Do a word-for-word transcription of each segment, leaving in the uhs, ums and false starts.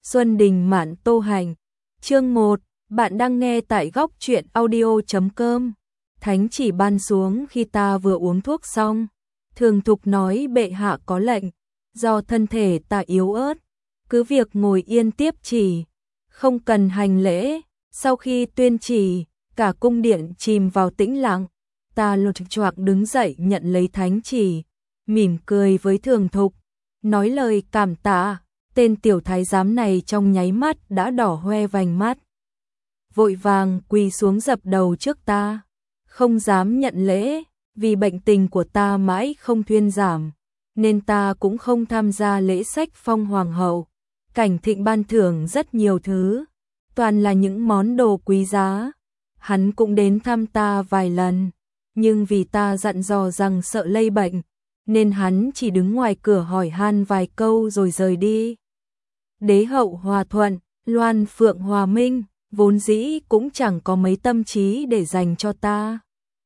Xuân Đình Mạn Tô Hành. Chương một, bạn đang nghe tại góc truyện audio chấm com. Thánh chỉ ban xuống khi ta vừa uống thuốc xong. Thường Thục nói bệ hạ có lệnh, do thân thể ta yếu ớt, cứ việc ngồi yên tiếp chỉ, không cần hành lễ. Sau khi tuyên chỉ, cả cung điện chìm vào tĩnh lặng. Ta lột choạc đứng dậy nhận lấy thánh chỉ, mỉm cười với Thường Thục, nói lời cảm tạ. Tên tiểu thái giám này trong nháy mắt đã đỏ hoe vành mắt, vội vàng quỳ xuống dập đầu trước ta, không dám nhận lễ, vì bệnh tình của ta mãi không thuyên giảm, nên ta cũng không tham gia lễ sách phong hoàng hậu. Cảnh Thịnh ban thưởng rất nhiều thứ, toàn là những món đồ quý giá. Hắn cũng đến thăm ta vài lần, nhưng vì ta dặn dò rằng sợ lây bệnh, nên hắn chỉ đứng ngoài cửa hỏi han vài câu rồi rời đi. Đế hậu Hòa Thuận, Loan Phượng Hòa Minh, vốn dĩ cũng chẳng có mấy tâm trí để dành cho ta.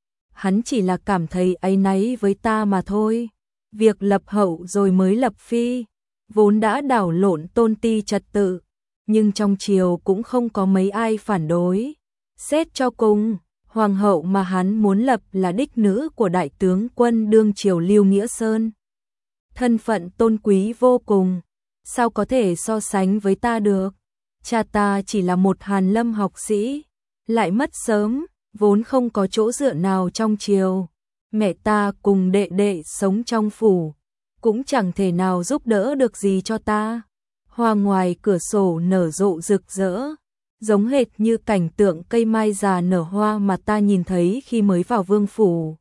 Hắn chỉ là cảm thấy áy náy với ta mà thôi. Việc lập hậu rồi mới lập phi, vốn đã đảo lộn tôn ti trật tự, nhưng trong triều cũng không có mấy ai phản đối. Xét cho cùng, hoàng hậu mà hắn muốn lập là đích nữ của đại tướng quân đương triều Lưu Nghĩa Sơn. Thân phận tôn quý vô cùng, sao có thể so sánh với ta được. Cha ta chỉ là một hàn lâm học sĩ, lại mất sớm, vốn không có chỗ dựa nào trong triều. Mẹ ta cùng đệ đệ sống trong phủ, cũng chẳng thể nào giúp đỡ được gì cho ta. Hoa ngoài cửa sổ nở rộ rực rỡ, giống hệt như cảnh tượng cây mai già nở hoa mà ta nhìn thấy khi mới vào vương phủ.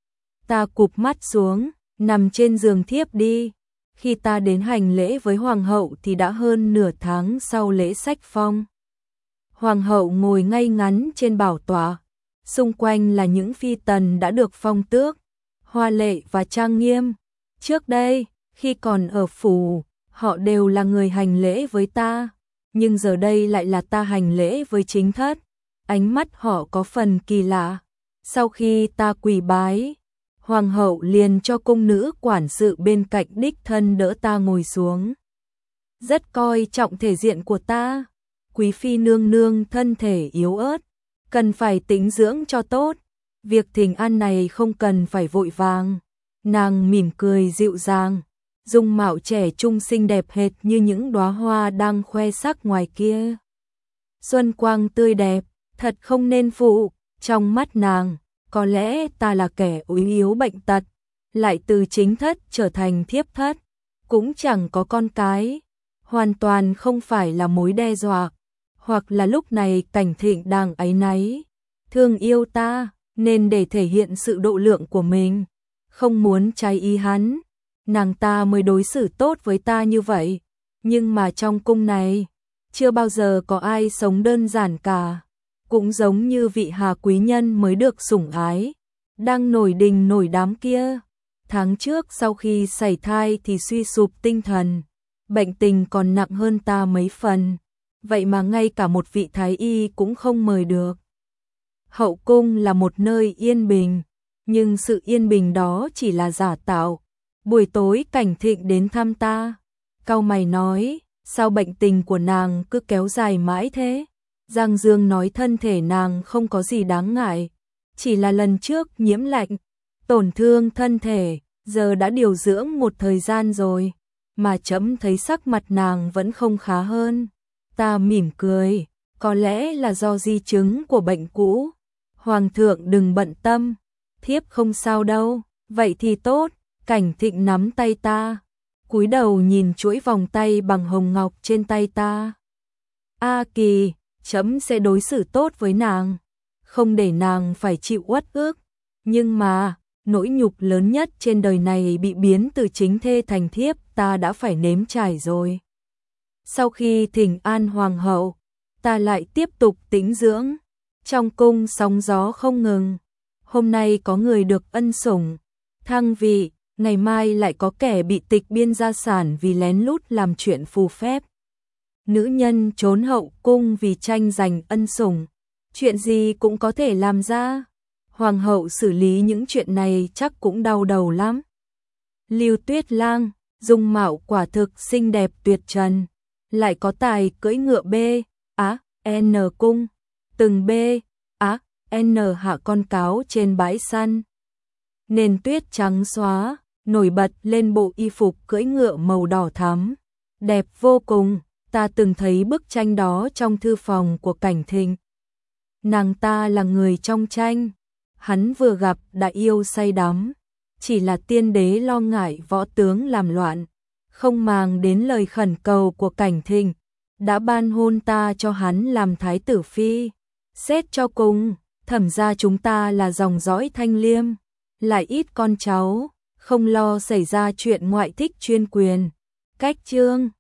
Ta cụp mắt xuống, nằm trên giường thiếp đi. Khi ta đến hành lễ với hoàng hậu thì đã hơn nửa tháng sau lễ sách phong. Hoàng hậu ngồi ngay ngắn trên bảo tọa, xung quanh là những phi tần đã được phong tước, hoa lệ và trang nghiêm. Trước đây, khi còn ở phủ, họ đều là người hành lễ với ta, nhưng giờ đây lại là ta hành lễ với chính thất. Ánh mắt họ có phần kỳ lạ. Sau khi ta quỳ bái, hoàng hậu liền cho cung nữ quản sự bên cạnh đích thân đỡ ta ngồi xuống. Rất coi trọng thể diện của ta. Quý phi nương nương thân thể yếu ớt, cần phải tĩnh dưỡng cho tốt. Việc thỉnh an này không cần phải vội vàng. Nàng mỉm cười dịu dàng, dung mạo trẻ trung xinh đẹp hệt như những đóa hoa đang khoe sắc ngoài kia. Xuân quang tươi đẹp, thật không nên phụ. Trong mắt nàng, có lẽ ta là kẻ ốm yếu bệnh tật, lại từ chính thất trở thành thiếp thất, cũng chẳng có con cái, hoàn toàn không phải là mối đe dọa. Hoặc là lúc này Cảnh Thịnh đang áy náy, thương yêu ta, nên để thể hiện sự độ lượng của mình, không muốn trái ý hắn, nàng ta mới đối xử tốt với ta như vậy. Nhưng mà trong cung này, chưa bao giờ có ai sống đơn giản cả. Cũng giống như vị Hà quý nhân mới được sủng ái, đang nổi đình nổi đám kia. Tháng trước sau khi sảy thai thì suy sụp tinh thần, bệnh tình còn nặng hơn ta mấy phần. Vậy mà ngay cả một vị thái y cũng không mời được. Hậu cung là một nơi yên bình, nhưng sự yên bình đó chỉ là giả tạo. Buổi tối Cảnh Thịnh đến thăm ta, cau mày nói, sao bệnh tình của nàng cứ kéo dài mãi thế? Giang Dương nói thân thể nàng không có gì đáng ngại, chỉ là lần trước nhiễm lạnh, tổn thương thân thể, giờ đã điều dưỡng một thời gian rồi, mà chấm thấy sắc mặt nàng vẫn không khá hơn. Ta mỉm cười, có lẽ là do di chứng của bệnh cũ. Hoàng thượng đừng bận tâm, thiếp không sao đâu. Vậy thì tốt. Cảnh Thịnh nắm tay ta, cúi đầu nhìn chuỗi vòng tay bằng hồng ngọc trên tay ta. A Kỳ, chấm sẽ đối xử tốt với nàng, không để nàng phải chịu uất ức. Nhưng mà, nỗi nhục lớn nhất trên đời này bị biến từ chính thê thành thiếp, ta đã phải nếm trải rồi. Sau khi thỉnh an hoàng hậu, ta lại tiếp tục tĩnh dưỡng. Trong cung sóng gió không ngừng. Hôm nay có người được ân sủng, thăng vị, ngày mai lại có kẻ bị tịch biên gia sản vì lén lút làm chuyện phù phép. Nữ nhân trốn hậu cung vì tranh giành ân sủng, chuyện gì cũng có thể làm ra. Hoàng hậu xử lý những chuyện này chắc cũng đau đầu lắm. Lưu Tuyết Lang, dung mạo quả thực xinh đẹp tuyệt trần, lại có tài cưỡi ngựa B, á, N cung, từng B, á, N hạ con cáo trên bãi săn. Nền tuyết trắng xóa, nổi bật lên bộ y phục cưỡi ngựa màu đỏ thắm, đẹp vô cùng. Ta từng thấy bức tranh đó trong thư phòng của Cảnh Thịnh. Nàng ta là người trong tranh, hắn vừa gặp đã yêu say đắm, chỉ là tiên đế lo ngại võ tướng làm loạn, không màng đến lời khẩn cầu của Cảnh Thịnh, đã ban hôn ta cho hắn làm thái tử phi. Xét cho cùng, Thẩm gia chúng ta là dòng dõi Thanh Liêm, lại ít con cháu, không lo xảy ra chuyện ngoại thích chuyên quyền. Cách chương